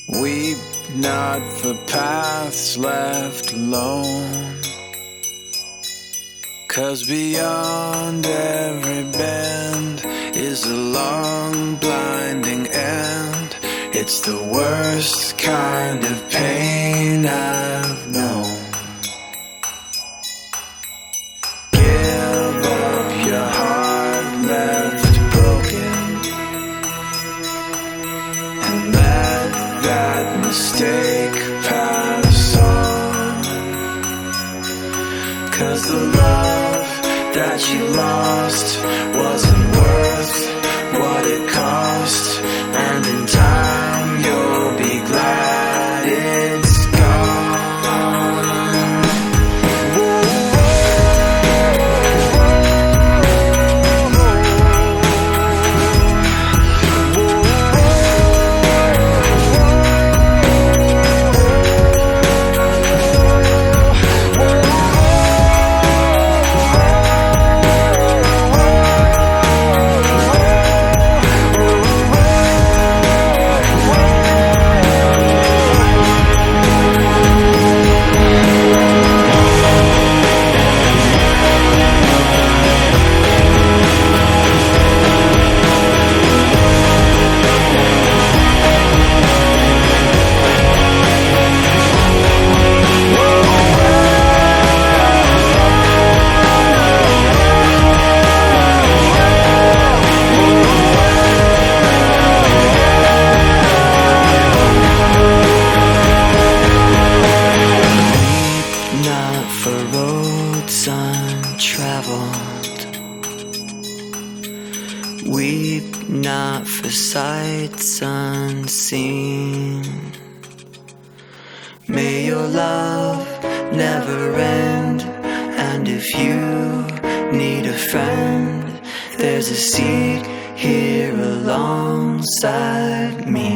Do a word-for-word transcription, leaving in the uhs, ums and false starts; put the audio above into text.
Weep not for paths left alone, 'cause beyond every bend is a long blinding end. It's the worst kind of pain I've known. Give up your heart left broken, and let that mistake pass on. 'Cause the love that you lost wasn't worth what it cost, and in time you'll be glad it's gone. For roads untraveled, weep not for sights unseen. May your love never end, and if you need a friend, there's a seat here alongside me.